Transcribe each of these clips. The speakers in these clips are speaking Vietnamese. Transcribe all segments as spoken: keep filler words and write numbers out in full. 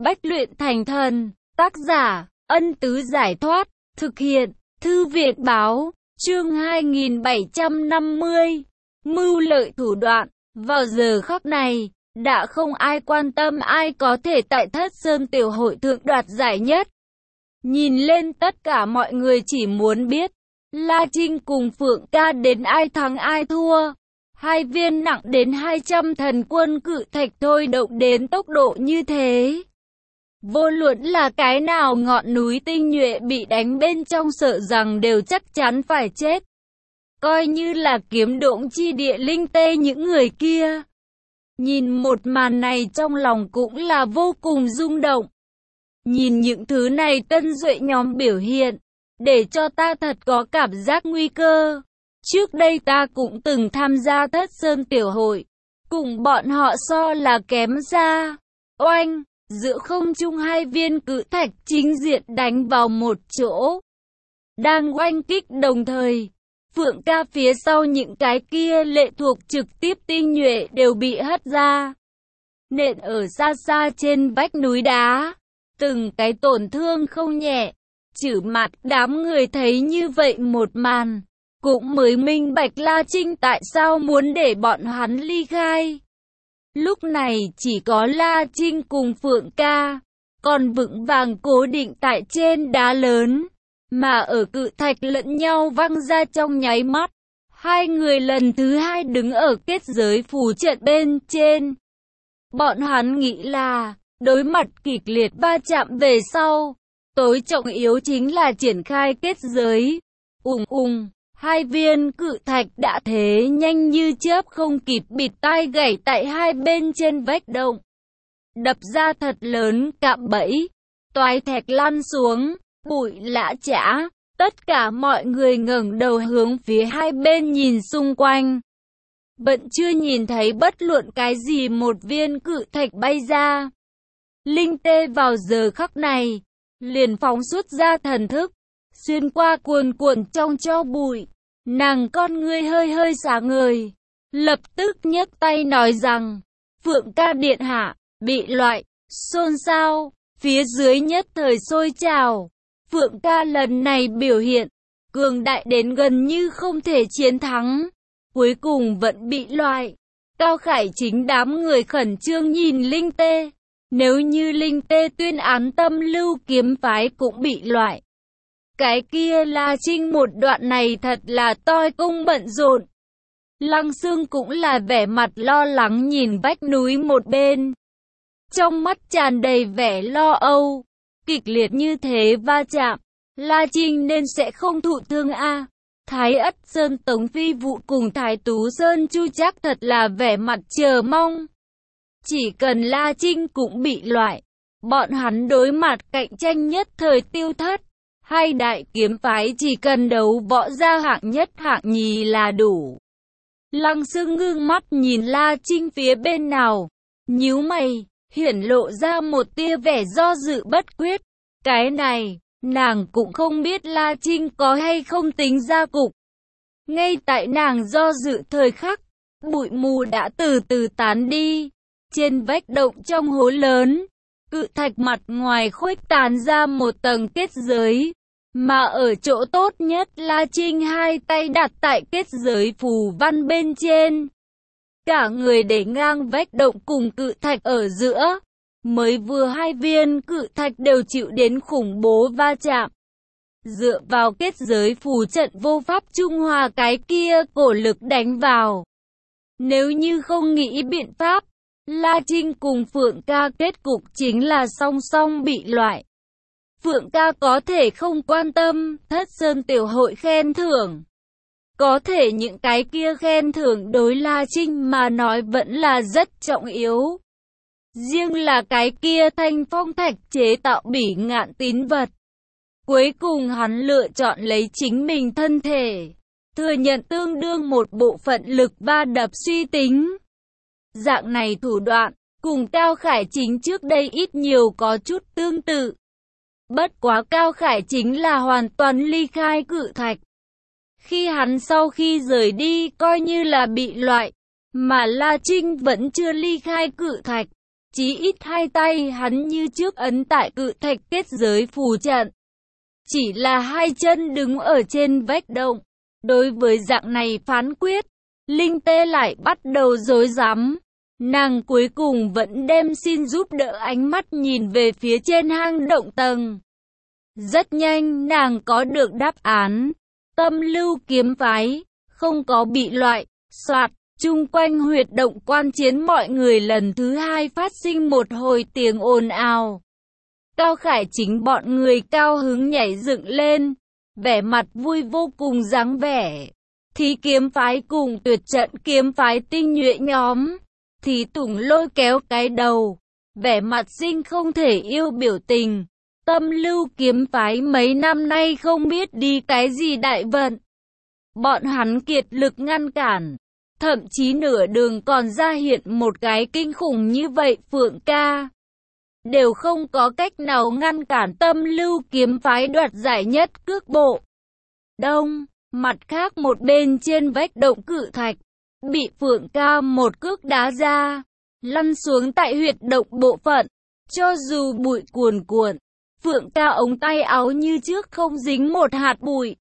Bách luyện thành thần, tác giả, Ân Tứ Giải Thoát, thực hiện, Thư Việt Báo, chương hai nghìn bảy trăm năm mươi, mưu lợi thủ đoạn. Vào giờ khắc này, đã không ai quan tâm ai có thể tại Thất Sơn Tiểu Hội thượng đoạt giải nhất. Nhìn lên tất cả mọi người chỉ muốn biết, La Trinh cùng Phượng Ca đến ai thắng ai thua. Hai viên nặng đến hai trăm thần quân cự thạch thôi động đến tốc độ như thế. Vô luận là cái nào ngọn núi tinh nhuệ bị đánh bên trong sợ rằng đều chắc chắn phải chết. Coi như là kiếm độn chi địa linh tê những người kia. Nhìn một màn này trong lòng cũng là vô cùng rung động. Nhìn những thứ này tân duệ nhóm biểu hiện, để cho ta thật có cảm giác nguy cơ. Trước đây ta cũng từng tham gia Thất Sơn Tiểu Hội, cùng bọn họ so là kém xa. Oanh, giữa không trung hai viên cự thạch chính diện đánh vào một chỗ. Đang oanh kích đồng thời, Phượng Ca phía sau những cái kia lệ thuộc trực tiếp tinh nhuệ đều bị hất ra. Nện ở xa xa trên vách núi đá, từng cái tổn thương không nhẹ. Chử mặt đám người thấy như vậy một màn, cũng mới minh bạch La Trinh tại sao muốn để bọn hắn ly khai. Lúc này chỉ có La Trinh cùng Phượng Ca, còn vững vàng cố định tại trên đá lớn, mà ở cự thạch lẫn nhau văng ra trong nháy mắt. Hai người lần thứ hai đứng ở kết giới phù trận bên trên. Bọn hắn nghĩ là, đối mặt kịch liệt va chạm về sau, tối trọng yếu chính là triển khai kết giới. Ùng ùng, hai viên cự thạch đã thế nhanh như chớp không kịp bịt tai gãy tại hai bên trên vách động. Đập ra thật lớn cạm bẫy, toái thạch lăn xuống, bụi lã chã. Tất cả mọi người ngẩng đầu hướng phía hai bên nhìn xung quanh. Vẫn chưa nhìn thấy bất luận cái gì một viên cự thạch bay ra. Linh tê vào giờ khắc này, liền phóng xuất ra thần thức, xuyên qua cuồn cuộn trong tro bụi. Nàng con ngươi hơi hơi sáng ngời, lập tức nhấc tay nói rằng, Phượng Ca điện hạ, bị loại, xôn xao, phía dưới nhất thời sôi trào. Phượng Ca lần này biểu hiện, cường đại đến gần như không thể chiến thắng, cuối cùng vẫn bị loại. Cao Khải Chính đám người khẩn trương nhìn Linh tê, nếu như Linh tê tuyên án Tâm Lưu kiếm phái cũng bị loại. Cái kia La Trinh một đoạn này thật là toi công bận rộn. Lăng Xương cũng là vẻ mặt lo lắng nhìn vách núi một bên. Trong mắt tràn đầy vẻ lo âu, kịch liệt như thế va chạm, La Trinh nên sẽ không thụ thương a. Thái Ất Sơn Tống Phi Vụ cùng Thái Tú Sơn Chu chắc thật là vẻ mặt chờ mong. Chỉ cần La Trinh cũng bị loại, bọn hắn đối mặt cạnh tranh nhất thời tiêu thất. Hai đại kiếm phái chỉ cần đấu võ ra hạng nhất hạng nhì là đủ. Lăng Xương ngưng mắt nhìn La Trinh phía bên nào, nhíu mày, hiển lộ ra một tia vẻ do dự bất quyết. Cái này, nàng cũng không biết La Trinh có hay không tính ra cục. Ngay tại nàng do dự thời khắc, bụi mù đã từ từ tán đi. Trên vách động trong hố lớn, cự thạch mặt ngoài khuếch tán ra một tầng kết giới, mà ở chỗ tốt nhất La Trinh hai tay đặt tại kết giới phù văn bên trên. Cả người để ngang vách động cùng cự thạch ở giữa, mới vừa hai viên cự thạch đều chịu đến khủng bố va chạm. Dựa vào kết giới phù trận vô pháp trung hòa cái kia cổ lực đánh vào. Nếu như không nghĩ biện pháp, La Trinh cùng Phượng Ca kết cục chính là song song bị loại. Phượng Ca có thể không quan tâm, Thất Sơn Tiểu Hội khen thưởng. Có thể những cái kia khen thưởng đối La Trinh mà nói vẫn là rất trọng yếu. Riêng là cái kia thanh phong thạch chế tạo bỉ ngạn tín vật. Cuối cùng hắn lựa chọn lấy chính mình thân thể, thừa nhận tương đương một bộ phận lực va đập suy tính. Dạng này thủ đoạn, cùng Cao Khải Chính trước đây ít nhiều có chút tương tự. Bất quá Cao Khải Chính là hoàn toàn ly khai cự thạch. Khi hắn sau khi rời đi coi như là bị loại, mà La Trinh vẫn chưa ly khai cự thạch. Chí ít hai tay hắn như trước ấn tại cự thạch kết giới phù trận. Chỉ là hai chân đứng ở trên vách động. Đối với dạng này phán quyết, Linh Tê lại bắt đầu rối rắm. Nàng cuối cùng vẫn đem xin giúp đỡ ánh mắt nhìn về phía trên hang động tầng. Rất nhanh nàng có được đáp án. Tâm lưu kiếm phái, không có bị loại, soạt, chung quanh huyệt động quan chiến mọi người lần thứ hai phát sinh một hồi tiếng ồn ào. Cao Khải chính bọn người cao hứng nhảy dựng lên, vẻ mặt vui vô cùng dáng vẻ. Thí kiếm phái cùng tuyệt trận kiếm phái tinh nhuệ nhóm. Thí Tùng lôi kéo cái đầu, vẻ mặt sinh không thể yêu biểu tình. Tâm lưu kiếm phái mấy năm nay không biết đi cái gì đại vận. Bọn hắn kiệt lực ngăn cản, thậm chí nửa đường còn ra hiện một cái kinh khủng như vậy Phượng ca. Đều không có cách nào ngăn cản tâm lưu kiếm phái đoạt giải nhất cước bộ. Đông, mặt khác một bên trên vách động cự thạch, bị Phượng ca một cước đá ra, lăn xuống tại huyệt động bộ phận. Cho dù bụi cuồn cuộn, Phượng ca ống tay áo như trước không dính một hạt bụi.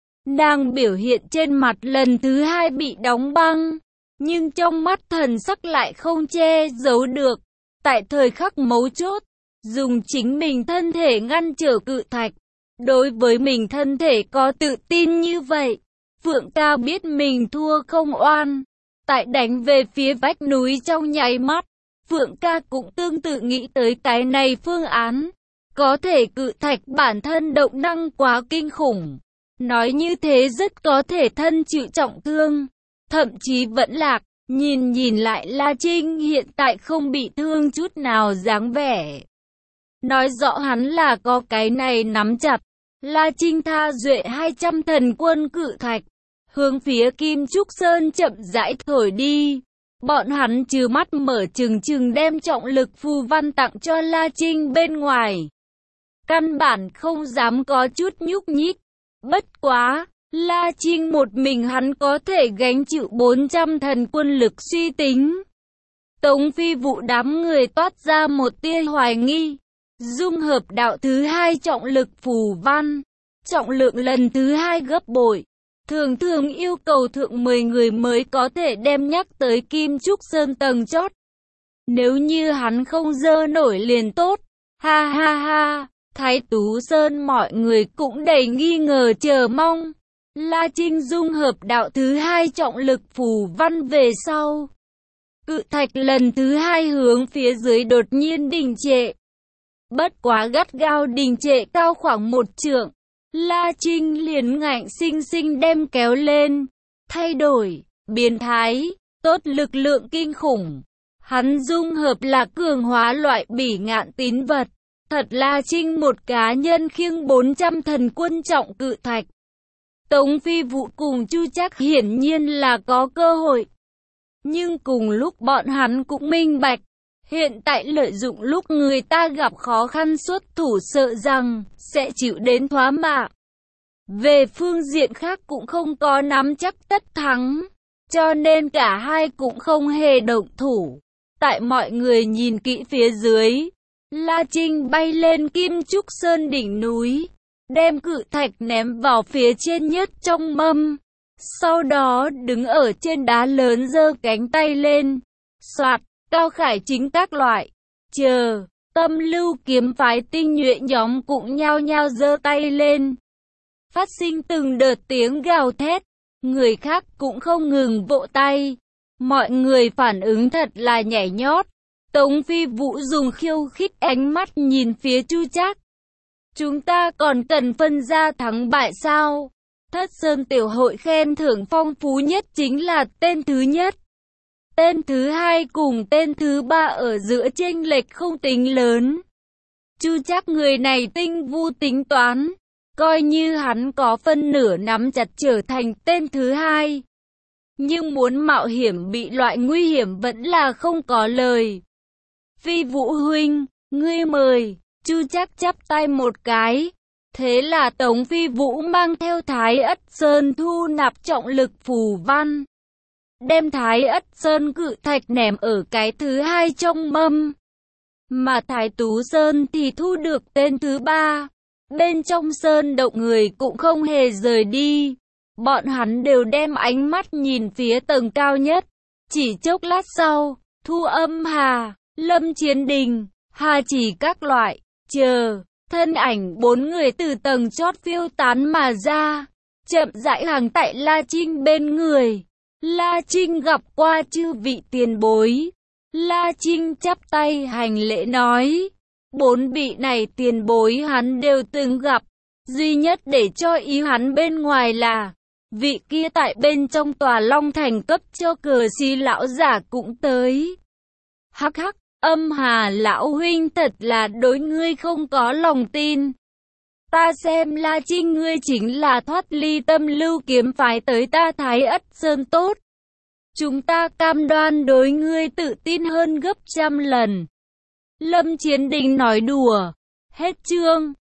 Nàng biểu hiện trên mặt lần thứ hai bị đóng băng, nhưng trong mắt thần sắc lại không che giấu được. Tại thời khắc mấu chốt, dùng chính mình thân thể ngăn trở cự thạch. Đối với mình thân thể có tự tin như vậy, Phượng ca biết mình thua không oan. Tại đánh về phía vách núi trong nháy mắt, Phượng ca cũng tương tự nghĩ tới cái này phương án. Có thể cự thạch bản thân động năng quá kinh khủng. Nói như thế rất có thể thân chịu trọng thương, thậm chí vẫn lạc. Nhìn nhìn lại La Trinh hiện tại không bị thương chút nào dáng vẻ. Nói rõ hắn là có cái này nắm chặt. La Trinh tha duệ hai trăm thần quân cự thạch, hướng phía Kim Trúc Sơn chậm rãi thổi đi. Bọn hắn trừ mắt mở trừng trừng đem trọng lực phù văn tặng cho La Trinh bên ngoài. Căn bản không dám có chút nhúc nhích. Bất quá, La Trinh một mình hắn có thể gánh chịu bốn trăm thần quân lực suy tính. Tống Phi Vũ đám người toát ra một tia hoài nghi. Dung hợp đạo thứ hai trọng lực phù văn, trọng lượng lần thứ hai gấp bội. Thường thường yêu cầu thượng mười người mới có thể đem nhắc tới Kim Trúc Sơn tầng chót. Nếu như hắn không dơ nổi liền tốt. Ha ha ha, Thái Tú Sơn mọi người cũng đầy nghi ngờ chờ mong. La Trinh dung hợp đạo thứ hai trọng lực phù văn về sau. Cự thạch lần thứ hai hướng phía dưới đột nhiên đình trệ. Bất quá gắt gao đình trệ cao khoảng một trượng. La Trinh liền ngạnh sinh sinh đem kéo lên. Thay đổi, biến thái, tốt lực lượng kinh khủng. Hắn dung hợp là cường hóa loại bỉ ngạn tín vật. Thật La Trinh một cá nhân khiêng bốn trăm thần quân trọng cự thạch. Tống Phi Vũ cùng Chu Trác hiển nhiên là có cơ hội. Nhưng cùng lúc bọn hắn cũng minh bạch. Hiện tại lợi dụng lúc người ta gặp khó khăn xuất thủ sợ rằng sẽ chịu đến thoá mạ. Về phương diện khác cũng không có nắm chắc tất thắng. Cho nên cả hai cũng không hề động thủ. Tại mọi người nhìn kỹ phía dưới, La Trinh bay lên Kim Trúc Sơn đỉnh núi, đem cự thạch ném vào phía trên nhất trong mâm. Sau đó đứng ở trên đá lớn giơ cánh tay lên. Soạt, Cao Khải chính các loại. Chờ, tâm lưu kiếm phái tinh nhuệ nhóm cũng nhao nhao giơ tay lên. Phát sinh từng đợt tiếng gào thét. Người khác cũng không ngừng vỗ tay. Mọi người phản ứng thật là nhảy nhót. Tống Phi Vũ dùng khiêu khích ánh mắt nhìn phía Chu Trác. Chúng ta còn cần phân ra thắng bại sao? Thất Sơn Tiểu Hội khen thưởng phong phú nhất chính là tên thứ nhất. Tên thứ hai cùng tên thứ ba ở giữa chênh lệch không tính lớn. Chu Trác người này tinh vu tính toán. Coi như hắn có phân nửa nắm chặt trở thành tên thứ hai. Nhưng muốn mạo hiểm bị loại nguy hiểm vẫn là không có lời. Phi Vũ huynh, ngươi mời. Chu Trác chắp tay một cái. Thế là Tống Phi Vũ mang theo Thái Ất Sơn thu nạp trọng lực phù văn. Đem Thái Ất Sơn cự thạch ném ở cái thứ hai trong mâm. mà Thái Tú Sơn thì thu được tên thứ ba. Bên trong sơn động người cũng không hề rời đi. Bọn hắn đều đem ánh mắt nhìn phía tầng cao nhất. Chỉ chốc lát sau, Thu Âm Hà, Lâm Chiến Đình, Hà Chỉ các loại, chờ, thân ảnh bốn người từ tầng chót phiêu tán mà ra, chậm rãi hàng tại La Trinh bên người. La Trinh gặp qua chư vị tiền bối. La Trinh chắp tay hành lễ nói, bốn vị này tiền bối hắn đều từng gặp, duy nhất để cho ý hắn bên ngoài là, vị kia tại bên trong tòa Long Thành cấp cho cờ si lão giả cũng tới. Hắc hắc, Âm Hà lão huynh thật là đối ngươi không có lòng tin. Ta xem La Trinh ngươi chính là thoát ly Tâm Lưu kiếm phái tới ta Thái Ất Sơn tốt. Chúng ta cam đoan đối ngươi tự tin hơn gấp trăm lần. Lâm Chiến Đình nói đùa. Hết chương.